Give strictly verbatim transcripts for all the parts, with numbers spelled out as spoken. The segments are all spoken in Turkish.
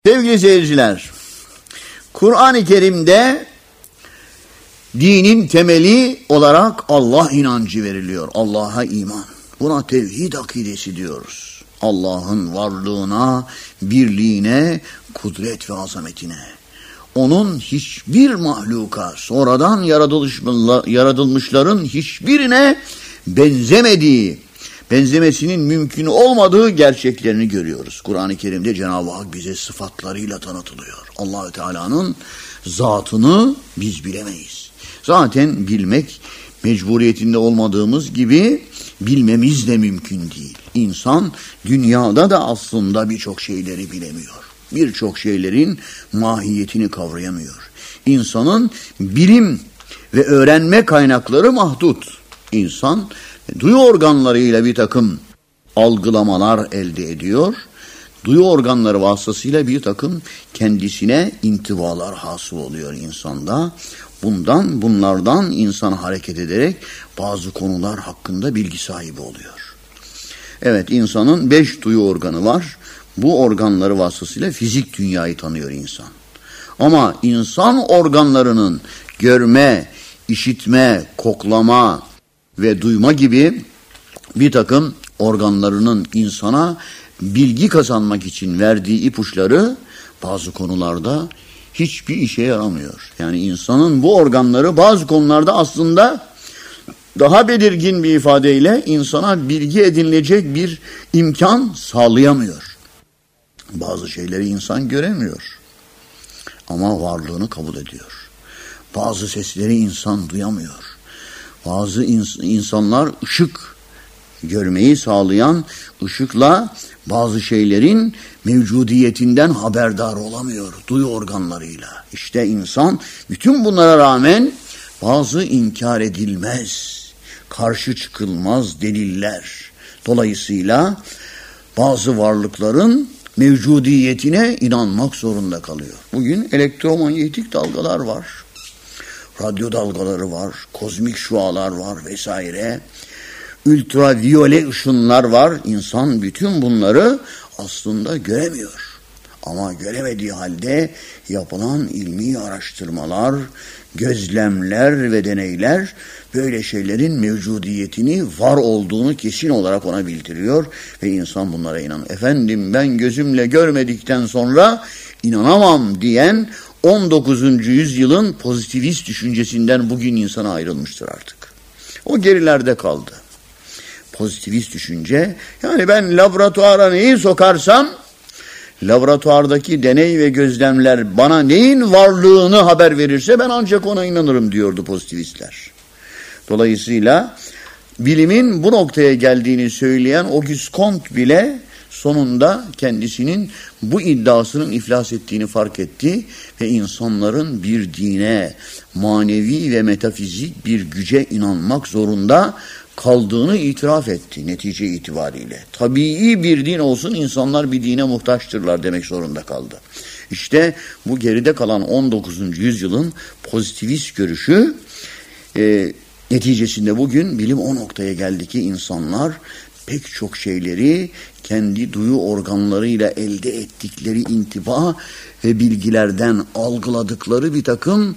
Sevgili seyirciler, Kur'an-ı Kerim'de dinin temeli olarak Allah inancı veriliyor. Allah'a iman. Buna tevhid akidesi diyoruz. Allah'ın varlığına, birliğine, kudret ve azametine. Onun hiçbir mahluka, sonradan yaratılmışların hiçbirine benzemediği, benzemesinin mümkün olmadığı gerçeklerini görüyoruz. Kur'an-ı Kerim'de Cenab-ı Hak bize sıfatlarıyla tanıtılıyor. Allah-u Teala'nın zatını biz bilemeyiz. Zaten bilmek mecburiyetinde olmadığımız gibi bilmemiz de mümkün değil. İnsan dünyada da aslında birçok şeyleri bilemiyor. Birçok şeylerin mahiyetini kavrayamıyor. İnsanın bilim ve öğrenme kaynakları mahdut. İnsan duyu organlarıyla bir takım algılamalar elde ediyor. Duyu organları vasıtasıyla bir takım kendisine intibalar hasıl oluyor insanda. Bundan, bunlardan insan hareket ederek bazı konular hakkında bilgi sahibi oluyor. Evet, insanın beş duyu organı var. Bu organları vasıtasıyla fizik dünyayı tanıyor insan. Ama insan organlarının görme, işitme, koklama ve duyma gibi bir takım organlarının insana bilgi kazanmak için verdiği ipuçları bazı konularda hiçbir işe yaramıyor. Yani insanın bu organları bazı konularda aslında daha belirgin bir ifadeyle insana bilgi edinilecek bir imkan sağlayamıyor. Bazı şeyleri insan göremiyor ama varlığını kabul ediyor. Bazı sesleri insan duyamıyor. Bazı ins- insanlar ışık görmeyi sağlayan ışıkla bazı şeylerin mevcudiyetinden haberdar olamıyor duyu organlarıyla. İşte insan bütün bunlara rağmen bazı inkar edilmez, karşı çıkılmaz deliller dolayısıyla bazı varlıkların mevcudiyetine inanmak zorunda kalıyor. Bugün elektromanyetik dalgalar var, radyo dalgaları var, kozmik şualar var vesaire. Ultraviyole ışınlar var. İnsan bütün bunları aslında göremiyor. Ama göremediği halde yapılan ilmi araştırmalar, gözlemler ve deneyler böyle şeylerin mevcudiyetini, var olduğunu kesin olarak ona bildiriyor ve insan bunlara inanıyor. Efendim ben gözümle görmedikten sonra inanamam diyen on dokuzuncu yüzyılın pozitivist düşüncesinden bugün insana ayrılmıştır artık. O gerilerde kaldı. Pozitivist düşünce, yani ben laboratuvara neyi sokarsam laboratuvardaki deney ve gözlemler bana neyin varlığını haber verirse ben ancak ona inanırım diyordu pozitivistler. Dolayısıyla bilimin bu noktaya geldiğini söyleyen Auguste Comte bile sonunda kendisinin bu iddiasının iflas ettiğini fark etti ve insanların bir dine, manevi ve metafizik bir güce inanmak zorunda kaldığını itiraf etti netice itibariyle. Tabii bir din olsun, insanlar bir dine muhtaçtırlar demek zorunda kaldı. İşte bu geride kalan on dokuzuncu yüzyılın pozitivist görüşü e, neticesinde bugün bilim o noktaya geldi ki insanlar pek çok şeyleri kendi duyu organlarıyla elde ettikleri intiba ve bilgilerden algıladıkları bir takım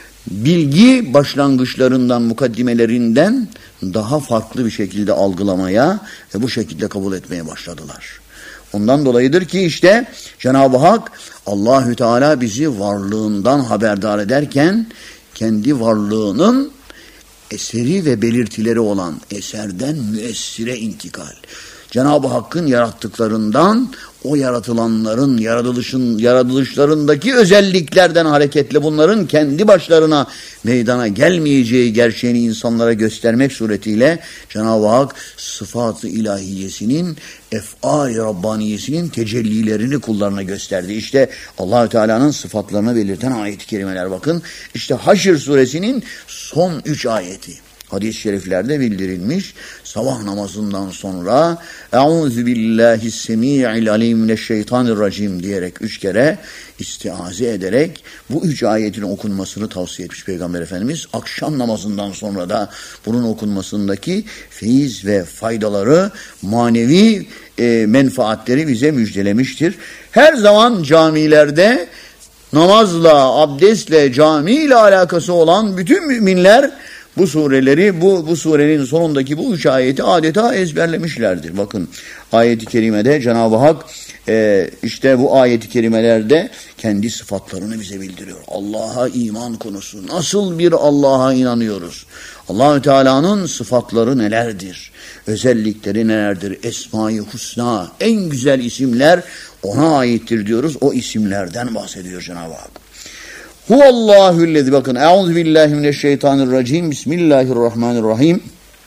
bilgi başlangıçlarından, mukaddimelerinden daha farklı bir şekilde algılamaya ve bu şekilde kabul etmeye başladılar. Ondan dolayıdır ki işte Cenab-ı Hak Allahü Teala bizi varlığından haberdar ederken kendi varlığının eseri ve belirtileri olan eserden müessire intikal. Cenab-ı Hakk'ın yarattıklarından o yaratılanların yaratılışın, yaratılışlarındaki özelliklerden hareketle bunların kendi başlarına meydana gelmeyeceği gerçeğini insanlara göstermek suretiyle Cenab-ı Hak sıfat-ı ilahiyesinin, ef'al-i rabbaniyesinin tecellilerini kullarına gösterdi. İşte Allah-u Teala'nın sıfatlarını belirten ayet-i kerimeler bakın. İşte Haşr suresinin son üç ayeti. Hadis-i şeriflerde bildirilmiş. Sabah namazından sonra Euzu billahi semi'il alim mineşşeytanirracim diyerek üç kere istiaze ederek bu üç ayetin okunmasını tavsiye etmiş Peygamber Efendimiz. Akşam namazından sonra da bunun okunmasındaki feyiz ve faydaları, manevi e, menfaatleri bize müjdelemiştir. Her zaman camilerde namazla, abdestle, camiyle alakası olan bütün müminler bu sureleri, bu, bu surenin sonundaki bu üç ayeti adeta ezberlemişlerdir. Bakın ayet-i kerimede Cenab-ı Hak e, işte bu ayet-i kerimelerde kendi sıfatlarını bize bildiriyor. Allah'a iman konusu. Nasıl bir Allah'a inanıyoruz? Allah-u Teala'nın sıfatları nelerdir? Özellikleri nelerdir? Esma-i Husna, en güzel isimler ona aittir diyoruz. O isimlerden bahsediyor Cenab-ı Hak. Huvallahüllezi, bakın, euzubillahimineşşeytanirracim, bismillahirrahmanirrahim.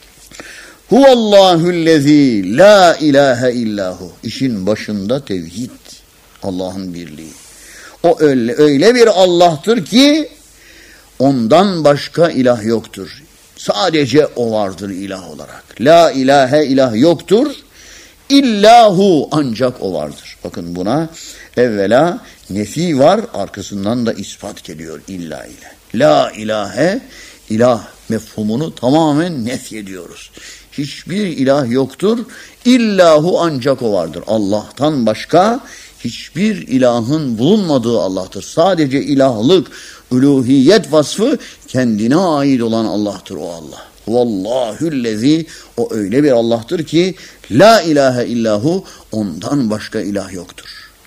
Huvallahüllezi la ilahe illahu. İşin başında tevhid, Allah'ın birliği. O öyle, öyle bir Allah'tır ki ondan başka ilah yoktur. Sadece o vardır ilah olarak. La ilahe, ilah yoktur. İllahu, ancak o vardır. Bakın buna evvela nefi var, arkasından da ispat geliyor illa ile. La ilahe, ilah mefhumunu tamamen nef ediyoruz. Hiçbir ilah yoktur. İllahu, ancak o vardır. Allah'tan başka hiçbir ilahın bulunmadığı Allah'tır. Sadece ilahlık, uluhiyet vasfı kendine ait olan Allah'tır o Allah. Vallahüllezi, o öyle bir Allah'tır ki la ilahe illahu, ondan başka ilah yoktur.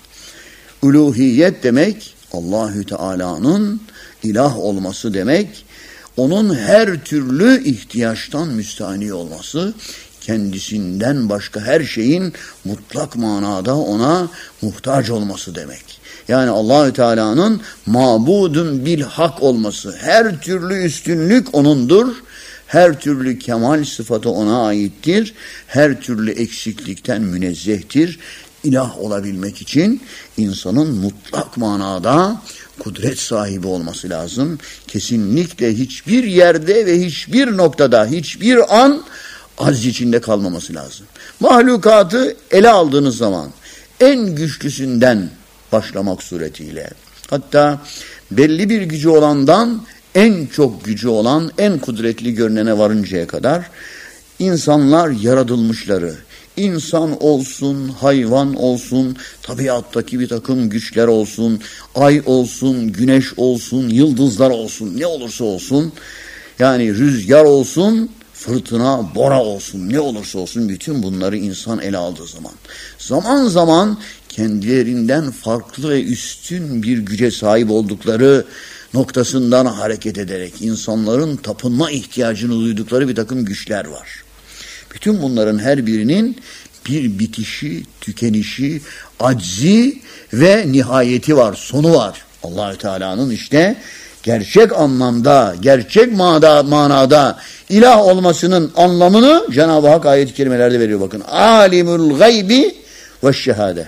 Uluhiyet demek Allahü Teala'nın ilah olması demek, onun her türlü ihtiyaçtan müstahni olması, kendisinden başka her şeyin mutlak manada ona muhtaç olması demek. Yani Allahü Teala'nın mabudun bil hak olması, her türlü üstünlük onundur. Her türlü kemal sıfatı ona aittir. Her türlü eksiklikten münezzehtir. İlah olabilmek için insanın mutlak manada kudret sahibi olması lazım. Kesinlikle hiçbir yerde ve hiçbir noktada, hiçbir an aciz içinde kalmaması lazım. Mahlukatı ele aldığınız zaman en güçlüsünden başlamak suretiyle, hatta belli bir gücü olandan en çok gücü olan, en kudretli görünene varıncaya kadar insanlar yaratılmışları, insan olsun, hayvan olsun, tabiattaki bir takım güçler olsun, ay olsun, güneş olsun, yıldızlar olsun, ne olursa olsun, yani rüzgar olsun, fırtına, bora olsun, ne olursa olsun, bütün bunları insan ele aldığı zaman, zaman zaman kendilerinden farklı ve üstün bir güce sahip oldukları noktasından hareket ederek insanların tapınma ihtiyacını duydukları bir takım güçler var. Bütün bunların her birinin bir bitişi, tükenişi, aczi ve nihayeti var, sonu var. Allah-u Teala'nın işte gerçek anlamda, gerçek manada, manada ilah olmasının anlamını Cenab-ı Hak ayet-i kerimelerde veriyor. Bakın, alimul gaybi ve şehade.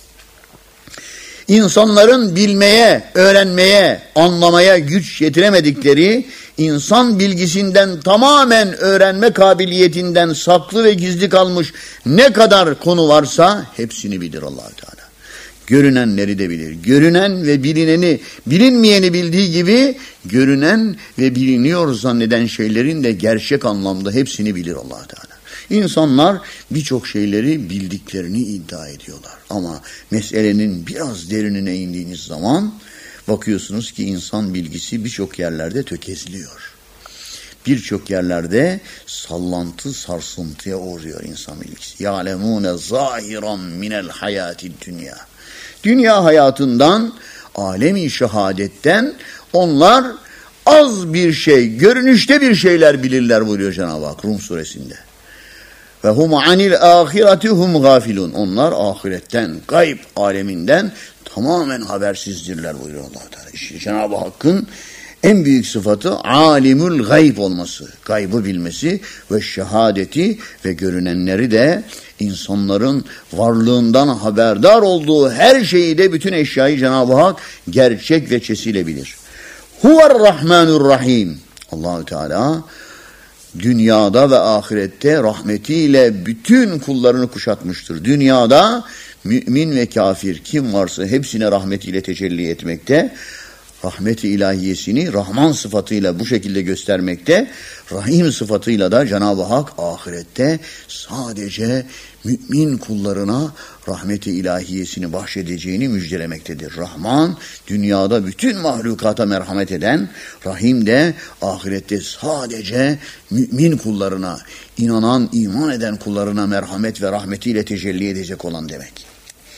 İnsanların bilmeye, öğrenmeye, anlamaya güç yetiremedikleri, insan bilgisinden tamamen öğrenme kabiliyetinden saklı ve gizli kalmış ne kadar konu varsa hepsini bilir Allah-u Teala. Görünenleri de bilir. Görünen ve bilineni, bilinmeyeni bildiği gibi görünen ve biliniyor zanneden şeylerin de gerçek anlamda hepsini bilir Allah-u Teala. İnsanlar birçok şeyleri bildiklerini iddia ediyorlar. Ama meselenin biraz derinine indiğiniz zaman bakıyorsunuz ki insan bilgisi birçok yerlerde tökezliyor. Birçok yerlerde sallantı, sarsıntıya uğruyor insan bilgisi. Ya'lemûne zâhiran minel hayâtid dünya. Dünya hayatından, alemi şehadetten onlar az bir şey, görünüşte bir şeyler bilirler buyuruyor Cenab-ı Hak Rum suresinde. Ve hum anil ahireti hum gafilun. Onlar ahiretten, gayb aleminden tamamen habersizdirler buyuruyor Allah Teala. İşte Cenab-ı Hakk'ın en büyük sıfatı alimul gayb olması, gaybı bilmesi ve şehadeti ve görünenleri de insanların varlığından haberdar olduğu her şeyi de bütün eşyayı Cenab-ı Hak gerçek veçesiyle bilir. Huver Rahmanur Rahim. Allah-u Teala dünyada ve ahirette rahmetiyle bütün kullarını kuşatmıştır. Dünyada mümin ve kafir kim varsa hepsine rahmetiyle tecelli etmekte. Rahmet-i ilahiyesini Rahman sıfatıyla bu şekilde göstermekte. Rahim sıfatıyla da Cenab-ı Hak ahirette sadece mümin kullarına rahmet-i ilahiyesini bahşedeceğini müjdelemektedir. Rahman dünyada bütün mahlukata merhamet eden, Rahim de ahirette sadece mümin kullarına, inanan, iman eden kullarına merhamet ve rahmetiyle tecelli edecek olan demek.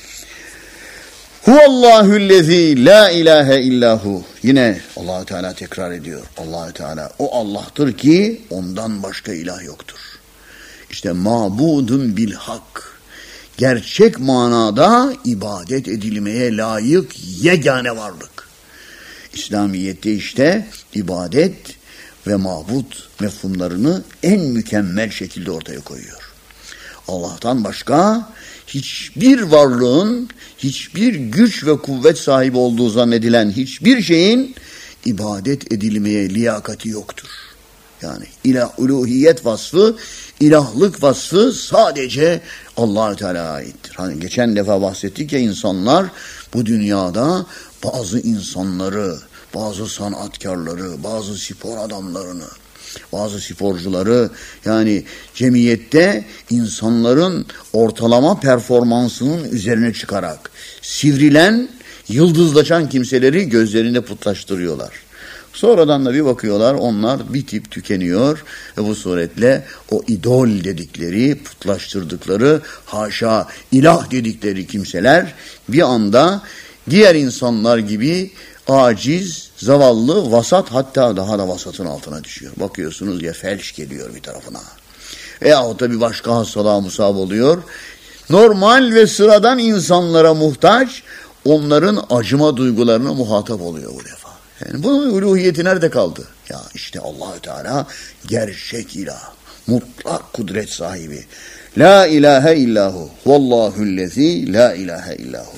Huvallahu'llezî la ilahe illahu. Yine Allah Teala tekrar ediyor. Allah Teala o Allah'tır ki ondan başka ilah yoktur. İşte mabudun bil hak. Gerçek manada ibadet edilmeye layık yegane varlık. İslamiyet'te işte ibadet ve mabut mefhumlarını en mükemmel şekilde ortaya koyuyor. Allah'tan başka hiçbir varlığın, hiçbir güç ve kuvvet sahibi olduğu zannedilen hiçbir şeyin ibadet edilmeye liyakati yoktur. Yani ilah, uluhiyet vasfı, ilahlık vasfı sadece Allah-u Teala'ya aittir. Hani geçen defa bahsettik ya, insanlar bu dünyada bazı insanları, bazı sanatkarları, bazı spor adamlarını, bazı sporcuları, yani cemiyette insanların ortalama performansının üzerine çıkarak sivrilen, yıldızlaşan kimseleri gözlerinde putlaştırıyorlar. Sonradan da bir bakıyorlar, onlar bitip tükeniyor ve bu suretle o idol dedikleri, putlaştırdıkları, haşa ilah dedikleri kimseler bir anda diğer insanlar gibi aciz, zavallı, vasat, hatta daha da vasatın altına düşüyor. Bakıyorsunuz ya, felç geliyor bir tarafına. Veyahut da bir başka hastalığa musab oluyor. Normal ve sıradan insanlara muhtaç, onların acıma duygularına muhatap oluyor bu defa. Yani bunun uluhiyeti nerede kaldı? Ya işte Allah-u Teala gerçek ilah, mutlak kudret sahibi. La ilahe illahu, vallahu'llezî la ilahe illahu.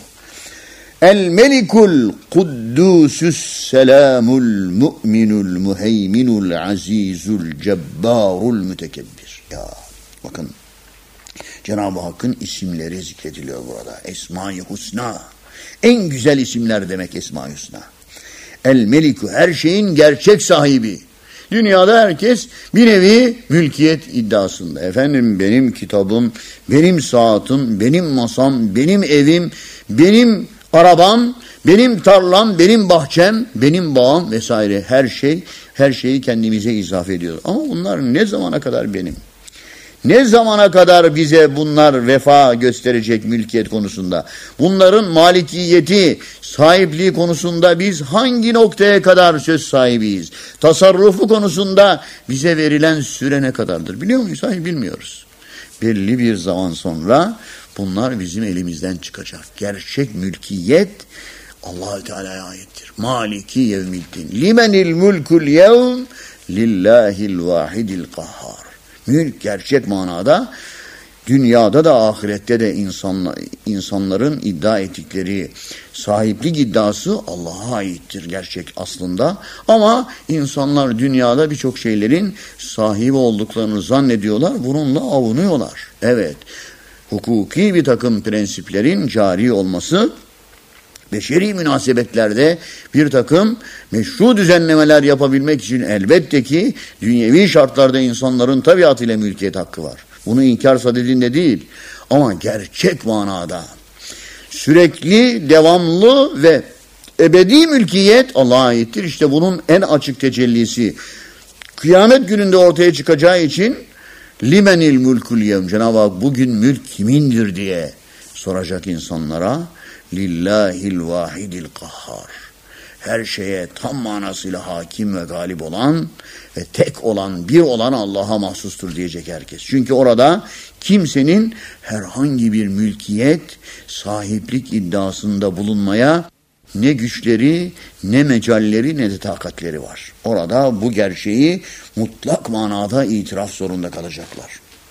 El melikul kuddusus selamul mu'minul muheyminul azizul cebbarul mütekebbir. Ya bakın, Cenab-ı Hakk'ın isimleri zikrediliyor burada. Esma-i Husna. En güzel isimler demek Esma-i Husna. El meliku, her şeyin gerçek sahibi. Dünyada herkes bir nevi mülkiyet iddiasında. Efendim benim kitabım, benim saatim, benim masam, benim evim, benim arabam, benim tarlam, benim bahçem, benim bağım vesaire, her şey, her şeyi kendimize izafe ediyoruz. Ama bunlar ne zamana kadar benim? Ne zamana kadar bize bunlar vefa gösterecek mülkiyet konusunda? Bunların malikiyeti, sahipliği konusunda biz hangi noktaya kadar söz sahibiyiz? Tasarrufu konusunda bize verilen süre ne kadardır? Biliyor muyuz? Hayır, bilmiyoruz. Belli bir zaman sonra bunlar bizim elimizden çıkacak. Gerçek mülkiyet Allah-u Teala'ya aittir. Maliki yevmiddin. Limenil mulkul yevm lillahil vahidil kahhar. Mülk gerçek manada dünyada da ahirette de insanlar, insanların iddia ettikleri sahiplik iddiası Allah'a aittir gerçek aslında. Ama insanlar dünyada birçok şeylerin sahibi olduklarını zannediyorlar, bununla avunuyorlar. Evet, hukuki bir takım prensiplerin cari olması, beşeri münasebetlerde bir takım meşru düzenlemeler yapabilmek için elbette ki dünyevi şartlarda insanların tabiatıyla mülkiyet hakkı var. Bunu inkar sadedinde değil, ama gerçek manada sürekli, devamlı ve ebedi mülkiyet Allah'a aittir. İşte bunun en açık tecellisi kıyamet gününde ortaya çıkacağı için limenil mulkul yevm, Cenab-ı Hak bugün mülk kimindir diye soracak insanlara. Lillahil vahidil kahhar. Her şeye tam manasıyla hakim ve galip olan ve tek olan, bir olan Allah'a mahsustur diyecek herkes. Çünkü orada kimsenin herhangi bir mülkiyet, sahiplik iddiasında bulunmaya ne güçleri, ne mecalleri, ne de takatleri var. Orada bu gerçeği mutlak manada itiraf zorunda kalacaklar.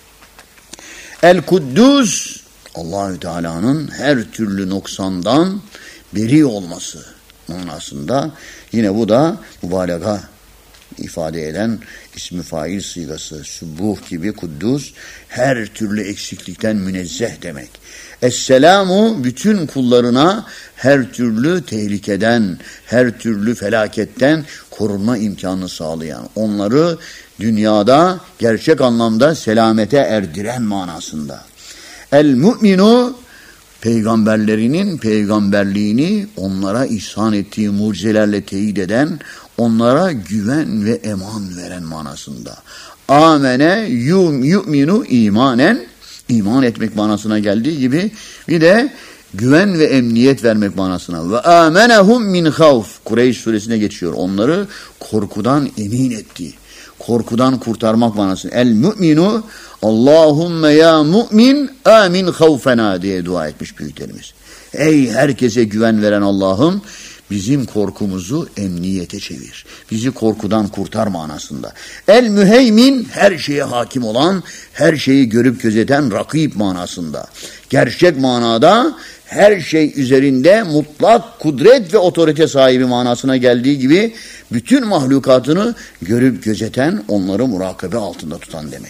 El-Kuddus, Allah-u Teala'nın her türlü noksandan beri olması manasında. Yine bu da mübalağa ifade eden ismi fail sigası. Subuh gibi kuddus, her türlü eksiklikten münezzeh demek. Esselamu bütün kullarına her türlü tehlikeden, her türlü felaketten korunma imkanı sağlayan, onları dünyada gerçek anlamda selamete erdiren manasında. El mu'minu, peygamberlerinin peygamberliğini onlara ihsan ettiği mucizelerle teyit eden, onlara güven ve eman veren manasında. Amene yu'minu imanen, iman etmek manasına geldiği gibi bir de güven ve emniyet vermek manasına. Ve amenehum min havf, Kureyş suresine geçiyor. Onları korkudan emin etti. Korkudan kurtarmak manasına. El mu'minu Allahümme ya mu'min amin havfena diye dua etmiş büyüklerimiz. Ey herkese güven veren Allah'ım, bizim korkumuzu emniyete çevir. Bizi korkudan kurtar manasında. El müheymin, her şeye hakim olan, her şeyi görüp gözeten rakip manasında. Gerçek manada her şey üzerinde mutlak kudret ve otorite sahibi manasına geldiği gibi bütün mahlukatını görüp gözeten, onları murakabe altında tutan demek.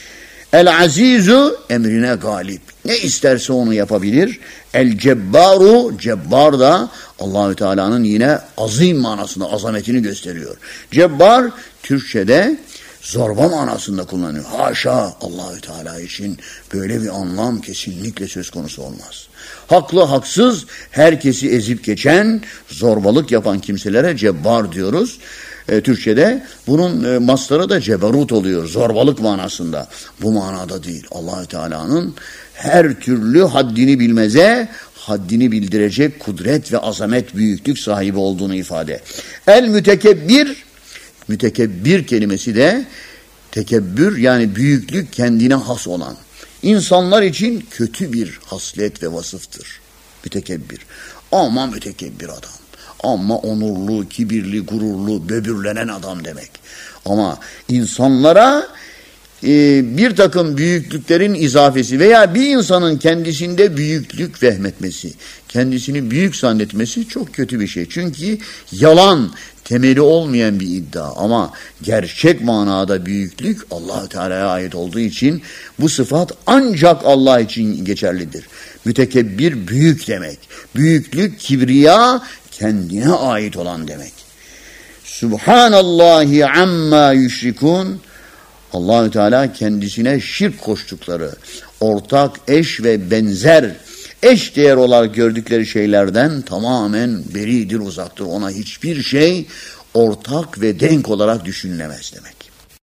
El azizu, emrine galip. Ne isterse onu yapabilir. El cebbaru, cebbar da Allahü Teala'nın yine azim manasında azametini gösteriyor. Cebbar Türkçe'de zorba manasında kullanıyor. Haşa, Allahü Teala için böyle bir anlam kesinlikle söz konusu olmaz. Haklı haksız herkesi ezip geçen, zorbalık yapan kimselere cebbar diyoruz. E, Türkçe'de bunun e, mastarı da ceberut oluyor, zorbalık manasında. Bu manada değil. Allahü Teala'nın her türlü haddini bilmeze, haddini bildirecek kudret ve azamet, büyüklük sahibi olduğunu ifade. El mütekebbir, mütekebbir kelimesi de tekebbür, yani büyüklük, kendine has olan. İnsanlar için kötü bir haslet ve vasıftır. Mütekebbir. Ama mütekebbir adam. Ama onurlu, kibirli, gururlu, böbürlenen adam demek. Ama insanlara e, bir takım büyüklüklerin izafesi veya bir insanın kendisinde büyüklük vehmetmesi, kendisini büyük zannetmesi çok kötü bir şey. Çünkü yalan, temeli olmayan bir iddia, ama gerçek manada büyüklük Allah-u Teala'ya ait olduğu için bu sıfat ancak Allah için geçerlidir. Mütekebbir büyük demek. Büyüklük, kibriya, kendine ait olan demek. Subhanallahi amma yüşrikun. Allahü Teala kendisine şirk koştukları, ortak, eş ve benzer, eş değer olarak gördükleri şeylerden tamamen beridir, uzaktır. Ona hiçbir şey ortak ve denk olarak düşünülemez demek.